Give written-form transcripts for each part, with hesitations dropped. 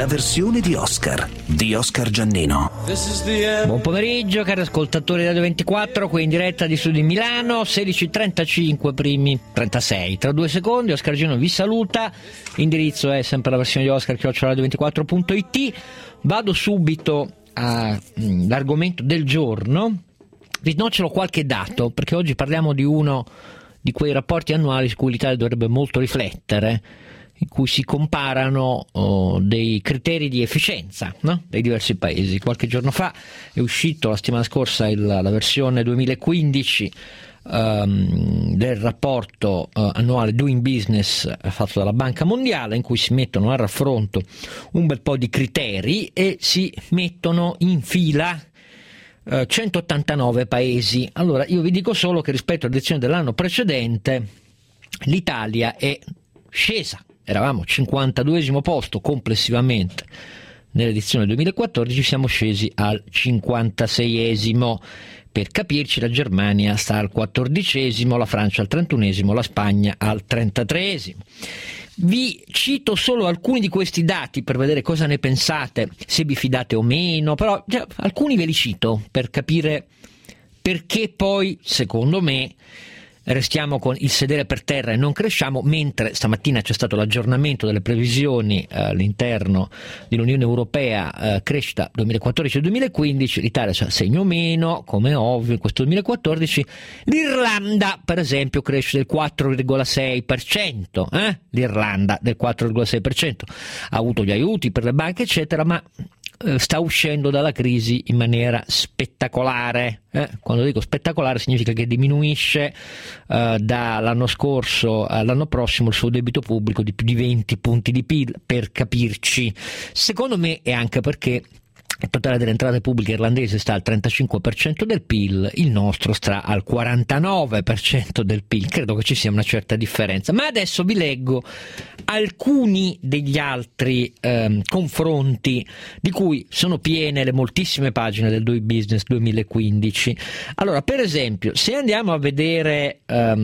la versione di Oscar Giannino. Buon pomeriggio cari ascoltatori di Radio 24, qui in diretta di Studi Milano, 16:35 primi 36. Tra 2 secondi Oscar Giannino vi saluta, l'indirizzo è sempre la versione di Oscar @radio24.it. Vado subito all'argomento del giorno, vi nocelo qualche dato perché oggi parliamo di uno di quei rapporti annuali su cui l'Italia dovrebbe molto riflettere, in cui si comparano dei criteri di efficienza, no? Dei diversi paesi. Qualche giorno fa è uscito, la settimana scorsa, la versione 2015 del rapporto annuale Doing Business fatto dalla Banca Mondiale, in cui si mettono a raffronto un bel po' di criteri e si mettono in fila 189 paesi. Allora io vi dico solo che rispetto all'edizione dell'anno precedente l'Italia è scesa. Eravamo 52esimo posto complessivamente nell'edizione 2014, siamo scesi al 56esimo. Per capirci, la Germania sta al 14esimo, la Francia al 31esimo, la Spagna al 33esimo. Vi cito solo alcuni di questi dati per vedere cosa ne pensate, se vi fidate o meno, però alcuni ve li cito per capire perché poi, secondo me, restiamo con il sedere per terra e non cresciamo, mentre stamattina c'è stato l'aggiornamento delle previsioni all'interno dell'Unione Europea, crescita 2014-2015, l'Italia c'ha segno meno, come ovvio in questo 2014, l'Irlanda per esempio cresce del 4,6%, l'Irlanda del 4,6%, ha avuto gli aiuti per le banche eccetera, ma sta uscendo dalla crisi in maniera spettacolare. Quando dico spettacolare significa che diminuisce dall'anno scorso all'anno prossimo il suo debito pubblico di più di 20 punti di PIL, per capirci. Secondo me è anche perché il totale delle entrate pubbliche irlandese sta al 35% del PIL, il nostro sta al 49% del PIL, credo che ci sia una certa differenza. Ma adesso vi leggo alcuni degli altri confronti di cui sono piene le moltissime pagine del Doing Business 2015. Allora, per esempio, se andiamo a vedere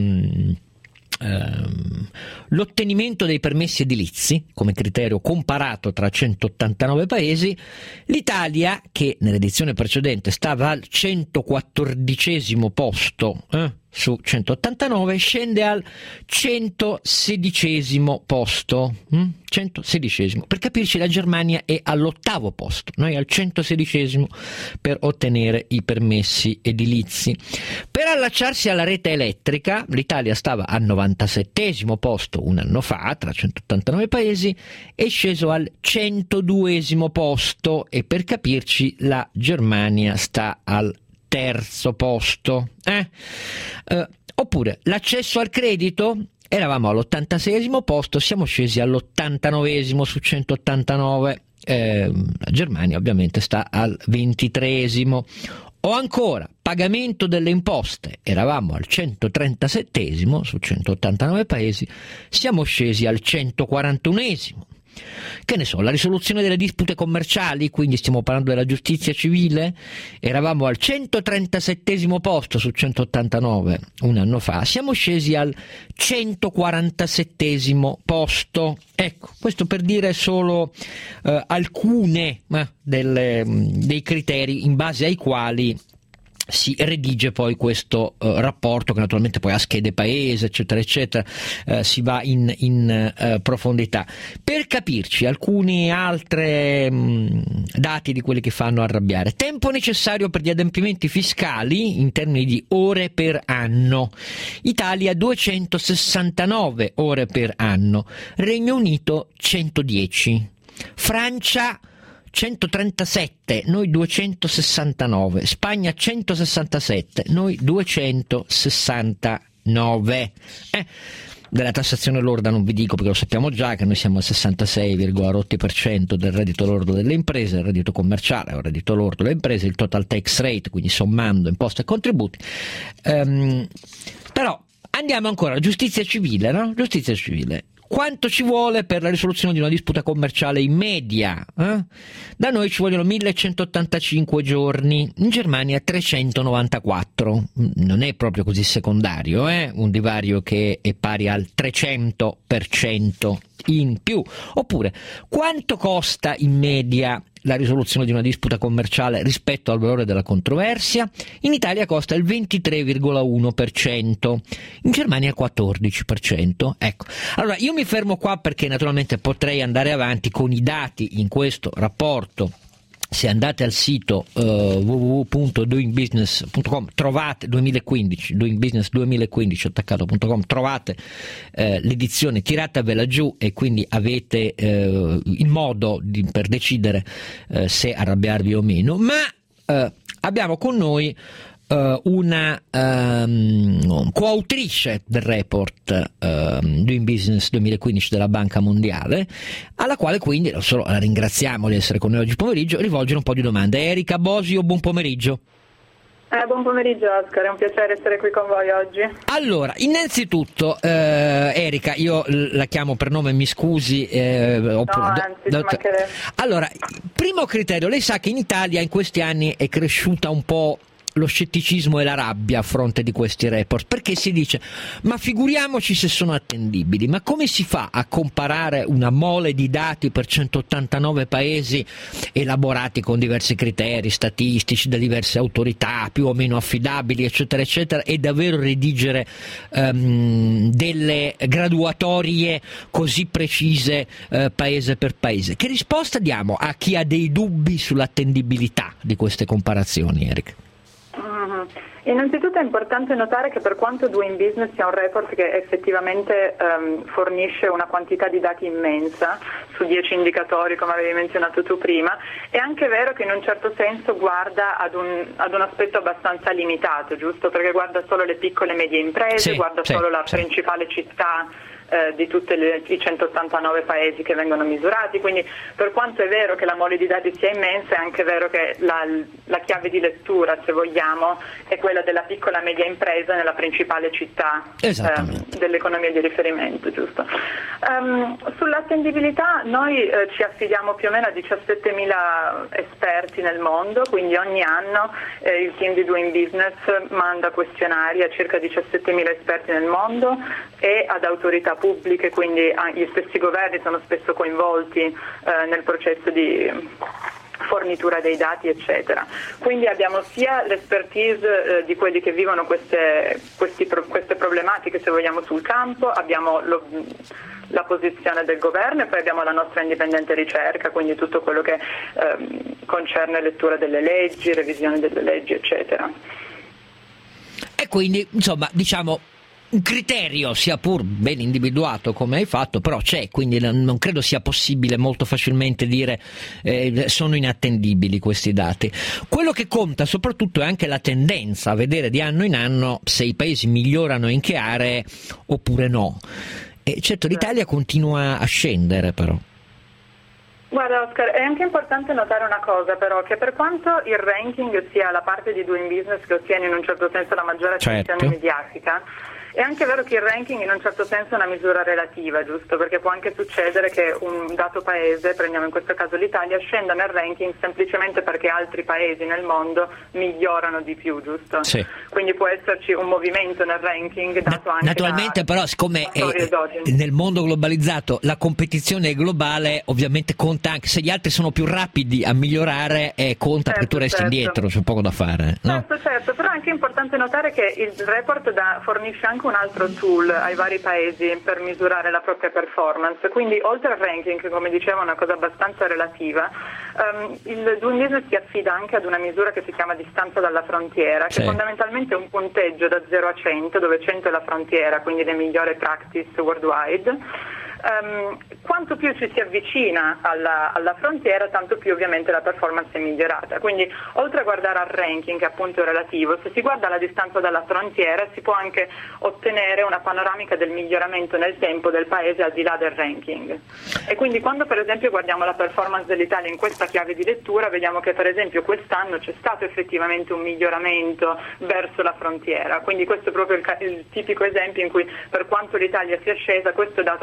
l'ottenimento dei permessi edilizi come criterio comparato tra 189 paesi, l'Italia, che nell'edizione precedente stava al 114esimo posto su 189, scende al 116esimo posto. 116esimo. Per capirci, la Germania è all'8° posto, noi al 116esimo per ottenere i permessi edilizi. Per allacciarsi alla rete elettrica l'Italia stava al 97esimo posto un anno fa tra 189 paesi, è sceso al 102esimo posto, e per capirci la Germania sta al 3° posto. Oppure l'accesso al credito, eravamo all'86esimo posto, siamo scesi all'89esimo su 189, la Germania ovviamente sta al 23esimo. O ancora pagamento delle imposte, eravamo al 137esimo su 189 paesi, siamo scesi al 141esimo. Che ne so, la risoluzione delle dispute commerciali, quindi stiamo parlando della giustizia civile, eravamo al 137esimo posto su 189 un anno fa, siamo scesi al 147esimo posto. Ecco, questo per dire solo alcune dei criteri in base ai quali si redige poi questo rapporto, che naturalmente poi ha schede paese eccetera eccetera, si va in profondità. Per capirci, alcuni altri dati di quelli che fanno arrabbiare: tempo necessario per gli adempimenti fiscali in termini di ore per anno, Italia 269 ore per anno, Regno Unito 110, Francia 137, noi 269, Spagna 167, noi 269. Della tassazione lorda non vi dico, perché lo sappiamo già che noi siamo al 66,8% del reddito lordo delle imprese, il reddito commerciale o il reddito lordo delle imprese, il total tax rate, quindi sommando imposte e contributi. Però andiamo ancora alla giustizia civile, no? Giustizia civile. Quanto ci vuole per la risoluzione di una disputa commerciale in media? Da noi ci vogliono 1185 giorni, in Germania 394. Non è proprio così secondario, un divario che è pari al 300% in più. Oppure, quanto costa in media la risoluzione di una disputa commerciale rispetto al valore della controversia? In Italia costa il 23,1%, in Germania il 14%. Ecco. Allora, io mi fermo qua perché naturalmente potrei andare avanti con i dati in questo rapporto. Se andate al sito www.doingbusiness.com trovate 2015, Doingbusiness 2015 attaccato.com, trovate l'edizione, tiratevela giù e quindi avete il modo per decidere se arrabbiarvi o meno. Ma abbiamo con noi una coautrice del report Doing Business 2015 della Banca Mondiale, alla quale quindi non solo la ringraziamo di essere con noi oggi pomeriggio, rivolgere un po' di domande. Erika Bosio, buon pomeriggio. Buon pomeriggio Oscar, è un piacere essere qui con voi oggi. Allora, innanzitutto Erika, io la chiamo per nome, mi scusi. Allora, primo criterio, lei sa che in Italia in questi anni è cresciuta un po' lo scetticismo e la rabbia a fronte di questi report, perché si dice ma figuriamoci se sono attendibili, ma come si fa a comparare una mole di dati per 189 paesi elaborati con diversi criteri statistici da diverse autorità più o meno affidabili eccetera eccetera e davvero redigere delle graduatorie così precise paese per paese? Che risposta diamo a chi ha dei dubbi sull'attendibilità di queste comparazioni, Erika? Innanzitutto è importante notare che per quanto Doing Business sia un report che effettivamente fornisce una quantità di dati immensa su 10 indicatori, come avevi menzionato tu prima, è anche vero che in un certo senso guarda ad un aspetto abbastanza limitato, giusto? Perché guarda solo le piccole e medie imprese, solo la principale città di tutti i 189 paesi che vengono misurati, quindi per quanto è vero che la mole di dati sia immensa, è anche vero che la chiave di lettura, se vogliamo, è quella della piccola e media impresa nella principale città dell'economia di riferimento, giusto? Sull'attendibilità noi ci affidiamo più o meno a 17.000 esperti nel mondo, quindi ogni anno il team di Doing Business manda questionari a circa 17.000 esperti nel mondo e ad autorità pubbliche, quindi gli stessi governi sono spesso coinvolti nel processo di fornitura dei dati eccetera. Quindi abbiamo sia l'expertise di quelli che vivono queste problematiche, se vogliamo, sul campo, abbiamo la posizione del governo e poi abbiamo la nostra indipendente ricerca, quindi tutto quello che concerne lettura delle leggi, revisione delle leggi eccetera. E quindi insomma diciamo un criterio, sia pur ben individuato come hai fatto, però c'è, quindi non credo sia possibile molto facilmente dire sono inattendibili questi dati. Quello che conta soprattutto è anche la tendenza, a vedere di anno in anno se i paesi migliorano in che aree oppure no. E certo l'Italia continua a scendere però. Guarda Oscar, è anche importante notare una cosa però, che per quanto il ranking sia la parte di Doing Business che ottiene in un certo senso la maggiore attenzione mediatica, è anche vero che il ranking in un certo senso è una misura relativa, giusto? Perché può anche succedere che un dato paese, prendiamo in questo caso l'Italia, scenda nel ranking semplicemente perché altri paesi nel mondo migliorano di più, giusto? Sì. Quindi può esserci un movimento nel ranking dato anche naturalmente però siccome nel mondo globalizzato la competizione è globale, ovviamente conta anche se gli altri sono più rapidi a migliorare, conta perché tu resti indietro, c'è poco da fare, no? Certo, però è anche importante notare che il report fornisce anche un altro tool ai vari paesi per misurare la propria performance, quindi oltre al ranking, che come dicevo è una cosa abbastanza relativa, il Doing Business si affida anche ad una misura che si chiama distanza dalla frontiera, che fondamentalmente è un punteggio da 0 a 100, dove 100 è la frontiera, quindi le migliori practice worldwide. Quanto più ci si avvicina alla frontiera, tanto più ovviamente la performance è migliorata. Quindi oltre a guardare al ranking, che appunto è relativo, se si guarda la distanza dalla frontiera si può anche ottenere una panoramica del miglioramento nel tempo del paese al di là del ranking. E quindi quando per esempio guardiamo la performance dell'Italia in questa chiave di lettura, vediamo che per esempio quest'anno c'è stato effettivamente un miglioramento verso la frontiera. Quindi questo è proprio il tipico esempio in cui, per quanto l'Italia sia scesa, questo è dato da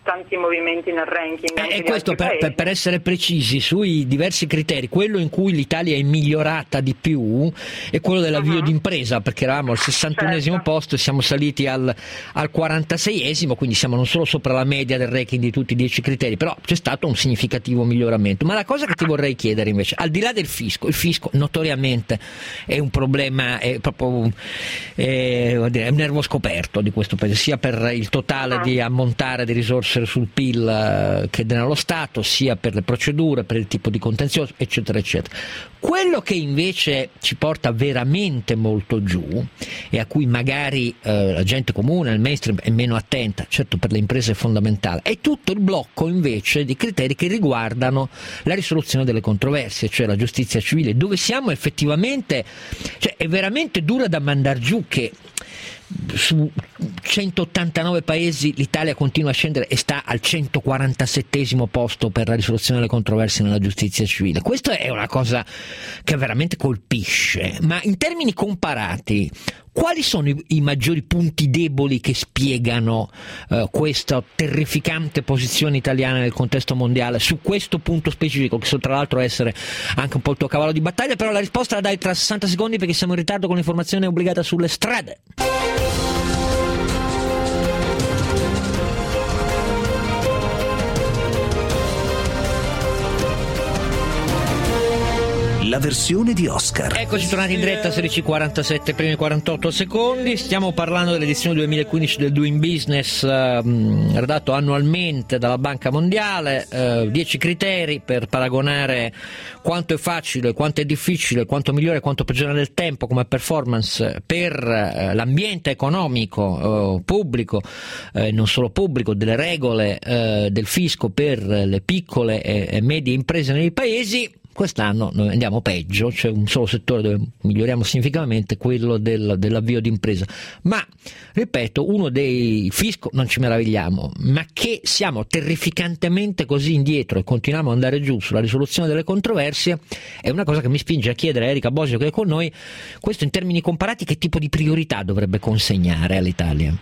tanti movimenti nel ranking. E questo per essere precisi sui diversi criteri, quello in cui l'Italia è migliorata di più è quello dell'avvio d'impresa, perché eravamo al 61esimo posto e siamo saliti al 46esimo, quindi siamo non solo sopra la media del ranking di tutti i 10 criteri, però c'è stato un significativo miglioramento. Ma la cosa che ti vorrei chiedere invece, al di là del fisco, il fisco notoriamente è un problema, è proprio è un nervo scoperto di questo paese, sia per il totale di ammontare di risorse sul PIL che nello Stato, sia per le procedure, per il tipo di contenzioso, eccetera eccetera. Quello che invece ci porta veramente molto giù e a cui magari la gente comune, il mainstream è meno attenta, certo per le imprese è fondamentale, è tutto il blocco invece di criteri che riguardano la risoluzione delle controversie, cioè la giustizia civile, dove siamo effettivamente, cioè è veramente dura da mandar giù che su 189 paesi l'Italia continua a scendere e sta al 147esimo posto per la risoluzione delle controversie nella giustizia civile. Questa è una cosa che veramente colpisce, ma in termini comparati quali sono i maggiori punti deboli che spiegano questa terrificante posizione italiana nel contesto mondiale su questo punto specifico, che so tra l'altro essere anche un po' il tuo cavallo di battaglia, però la risposta la dai tra 60 secondi perché siamo in ritardo con l'informazione obbligata sulle strade. La versione di Oscar. Eccoci tornati in diretta, 16:47 primi 48 secondi. Stiamo parlando dell'edizione 2015 del Doing Business, redatto annualmente dalla Banca Mondiale, 10 criteri per paragonare quanto è facile, quanto è difficile, quanto migliore, quanto peggiore nel tempo come performance per l'ambiente economico pubblico, non solo pubblico, delle regole del fisco per le piccole e medie imprese nei paesi. Quest'anno noi andiamo peggio, c'è un solo settore dove miglioriamo significativamente, quello dell'avvio d'impresa, ma ripeto, uno dei fisco non ci meravigliamo, ma che siamo terrificantemente così indietro e continuiamo ad andare giù sulla risoluzione delle controversie è una cosa che mi spinge a chiedere a Erika Bosio, che è con noi, questo in termini comparati che tipo di priorità dovrebbe consegnare all'Italia?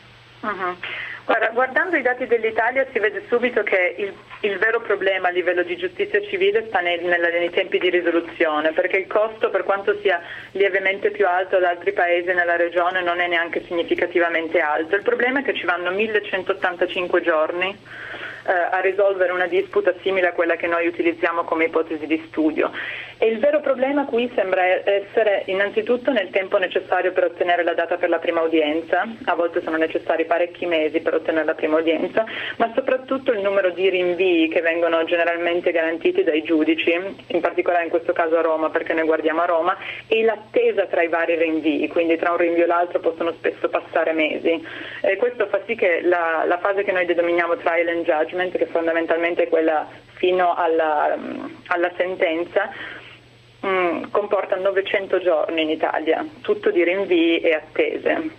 Guardando i dati dell'Italia si vede subito che il vero problema a livello di giustizia civile sta nei tempi di risoluzione, perché il costo, per quanto sia lievemente più alto ad altri paesi nella regione, non è neanche significativamente alto. Il problema è che ci vanno 1185 giorni a risolvere una disputa simile a quella che noi utilizziamo come ipotesi di studio. E il vero problema qui sembra essere innanzitutto nel tempo necessario per ottenere la data per la prima udienza, a volte sono necessari parecchi mesi per ottenere la prima udienza, ma soprattutto il numero di rinvii che vengono generalmente garantiti dai giudici, in particolare in questo caso a Roma, perché noi guardiamo a Roma, e l'attesa tra i vari rinvii, quindi tra un rinvio e l'altro possono spesso passare mesi. E questo fa sì che la fase che noi denominiamo trial and judgment, che fondamentalmente è quella fino alla sentenza, comporta 900 giorni in Italia, tutto di rinvii e attese.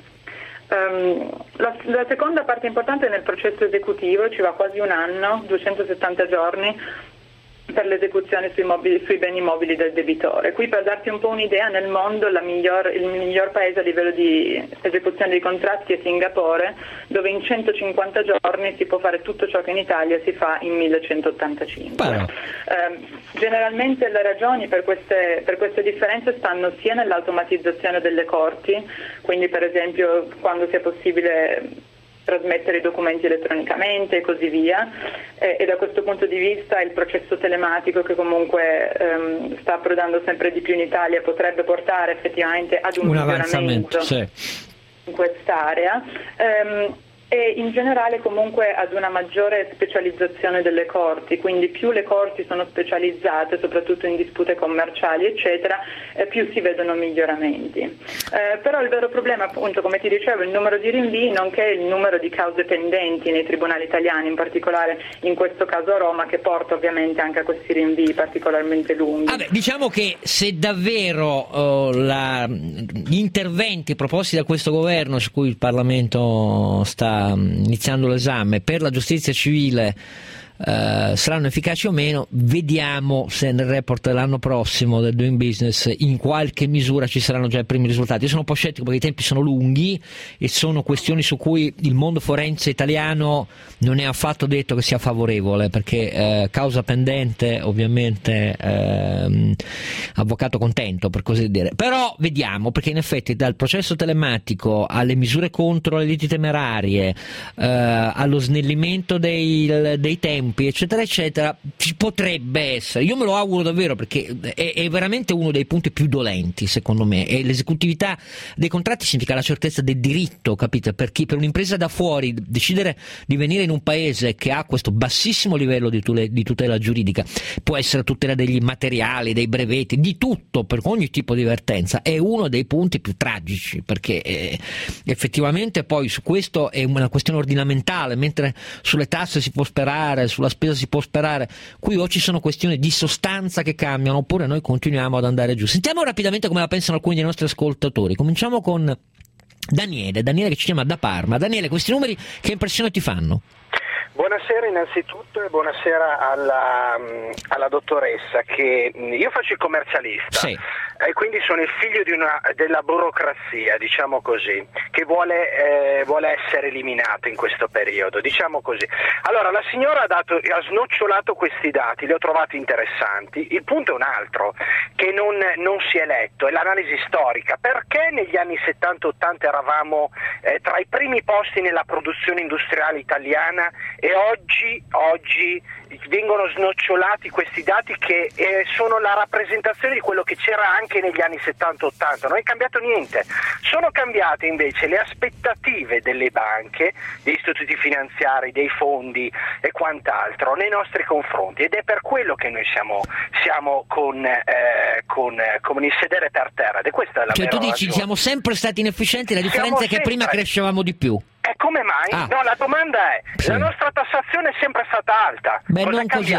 La seconda parte importante è nel processo esecutivo, ci va quasi un anno, 270 giorni per l'esecuzione sui beni mobili del debitore. Qui, per darti un po' un'idea, nel mondo il miglior paese a livello di esecuzione dei contratti è Singapore, dove in 150 giorni si può fare tutto ciò che in Italia si fa in 1185. Generalmente le ragioni per queste differenze stanno sia nell'automatizzazione delle corti, quindi per esempio quando sia possibile trasmettere i documenti elettronicamente e così via, e da questo punto di vista il processo telematico, che comunque sta approdando sempre di più in Italia, potrebbe portare effettivamente ad un miglioramento in quest'area. E in generale comunque ad una maggiore specializzazione delle corti, quindi più le corti sono specializzate, soprattutto in dispute commerciali eccetera, più si vedono miglioramenti. Però il vero problema, appunto, come ti dicevo, è il numero di rinvii, nonché il numero di cause pendenti nei tribunali italiani, in particolare in questo caso a Roma, che porta ovviamente anche a questi rinvii particolarmente lunghi. Diciamo che se davvero gli interventi proposti da questo governo, su cui il Parlamento sta iniziando l'esame, per la giustizia civile saranno efficaci o meno. Vediamo se nel report dell'anno prossimo del Doing Business in qualche misura ci saranno già i primi risultati. Io sono un po' scettico perché i tempi sono lunghi e sono questioni su cui il mondo forense italiano non è affatto detto che sia favorevole, perché causa pendente, ovviamente avvocato contento, per così dire. Però vediamo, perché in effetti dal processo telematico alle misure contro le liti temerarie, allo snellimento dei tempi, eccetera eccetera, ci potrebbe essere, io me lo auguro davvero, perché è veramente uno dei punti più dolenti secondo me, e l'esecutività dei contratti significa la certezza del diritto, capite? Per un'impresa da fuori decidere di venire in un paese che ha questo bassissimo livello di tutela giuridica, può essere tutela degli materiali, dei brevetti, di tutto, per ogni tipo di vertenza, è uno dei punti più tragici, perché effettivamente poi su questo è una questione ordinamentale, mentre sulle tasse si può sperare, sulla spesa si può sperare, qui o ci sono questioni di sostanza che cambiano oppure noi continuiamo ad andare giù. Sentiamo rapidamente come la pensano alcuni dei nostri ascoltatori. Cominciamo con Daniele che ci chiama da Parma. Daniele, questi numeri che impressione ti fanno? Buonasera innanzitutto e buonasera alla dottoressa, che io faccio il commercialista, sì, e quindi sono il figlio della burocrazia, diciamo così, che vuole essere eliminata in questo periodo, diciamo così. Allora, la signora ha snocciolato questi dati, li ho trovati interessanti. Il punto è un altro, che non si è letto, è l'analisi storica. Perché negli anni 70-80 eravamo tra i primi posti nella produzione industriale italiana e oggi vengono snocciolati questi dati che sono la rappresentazione di quello che c'era anche negli anni 70-80, non è cambiato niente, sono cambiate invece le aspettative delle banche, degli istituti finanziari, dei fondi e quant'altro nei nostri confronti, ed è per quello che noi siamo con il sedere per terra, ed è questa la vera tu dici ragione. Siamo sempre stati inefficienti, la differenza è che prima crescevamo di più. E come mai? No, la domanda è, sì, la nostra tassazione è sempre stata alta. Beh, non così.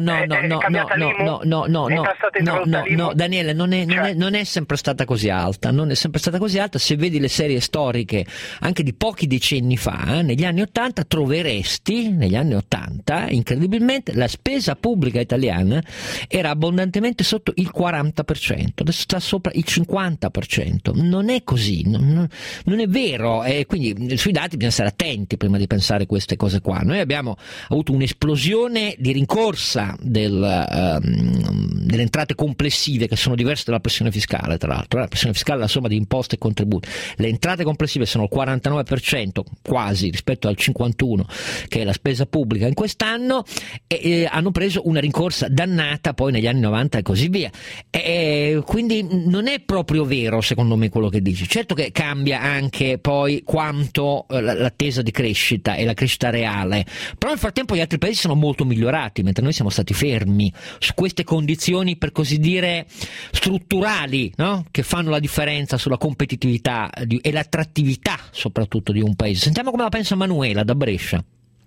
No, Daniele, non è sempre stata così alta. Non è sempre stata così alta. Se vedi le serie storiche anche di pochi decenni fa, negli anni 80 troveresti, negli anni 80, incredibilmente, la spesa pubblica italiana era abbondantemente sotto il 40%, adesso sta sopra il 50%. Non è così, non è vero, e quindi sui dati bisogna stare attenti prima di pensare queste cose qua. Noi abbiamo avuto un'esplosione di rincorsa delle entrate complessive, che sono diverse dalla pressione fiscale, tra l'altro. La pressione fiscale è la somma di imposte e contributi, le entrate complessive sono il 49% quasi rispetto al 51% che è la spesa pubblica in quest'anno, e hanno preso una rincorsa dannata poi negli anni 90 e così via, quindi non è proprio vero secondo me quello che dici. Certo che cambia anche poi quanto l'attesa di crescita e la crescita reale, però nel frattempo gli altri paesi sono molto migliorati, mentre noi siamo stati fermi su queste condizioni, per così dire, strutturali, no? Che fanno la differenza sulla competitività e l'attrattività soprattutto di un paese. Sentiamo come la pensa Manuela da Brescia.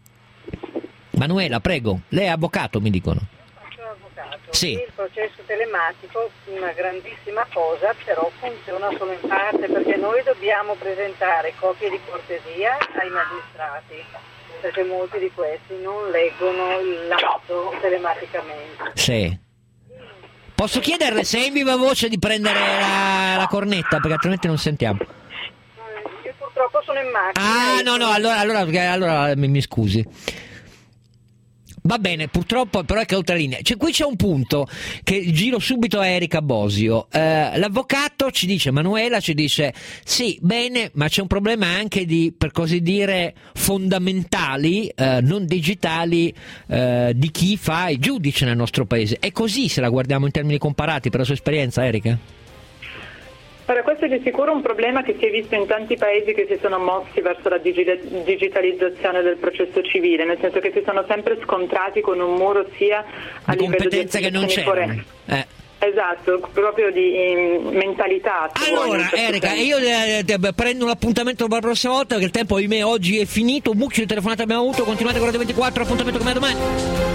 Manuela, prego, lei è avvocato, mi dicono. Sì. Il processo telematico è una grandissima cosa, però funziona solo in parte, perché noi dobbiamo presentare copie di cortesia ai magistrati, perché molti di questi non leggono l'atto telematicamente. Sì. Posso chiederle se è in viva voce di prendere la cornetta, perché altrimenti non sentiamo. Io purtroppo sono in macchina. Allora mi scusi. Va bene, purtroppo però è caduta la linea. Qui c'è un punto che giro subito a Erika Bosio. L'avvocato ci dice, Manuela ci dice, sì, bene, ma c'è un problema anche di, per così dire, fondamentali, non digitali, di chi fa il giudice nel nostro paese. È così se la guardiamo in termini comparati, per la sua esperienza, Erika? Allora, questo è di sicuro un problema che si è visto in tanti paesi che si sono mossi verso la digitalizzazione del processo civile, nel senso che si sono sempre scontrati con un muro sia a livello di competenze che non c'erano. Esatto, proprio di mentalità. Allora, Erika, io prendo un appuntamento per la prossima volta, perché il tempo, ahimè, oggi è finito. Un mucchio di telefonate abbiamo avuto. Continuate con Radio 24, appuntamento con me domani.